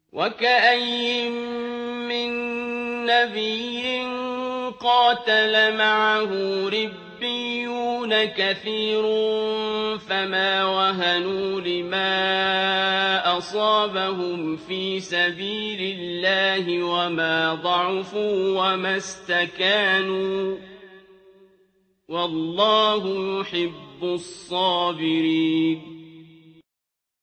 وَكَأَيِّن مِّن نَّبِيٍّ قَاتَلَ مَعَهُ رِبِّيُّونَ كَثِيرٌ فَمَا وَهَنُوا لِمَا أَصَابَهُمْ فِي سَبِيلِ اللَّهِ وَمَا ضَعُفُوا وَمَا اسْتَكَانُوا ۗ وَاللَّهُ يُحِبُّ الصَّابِرِينَ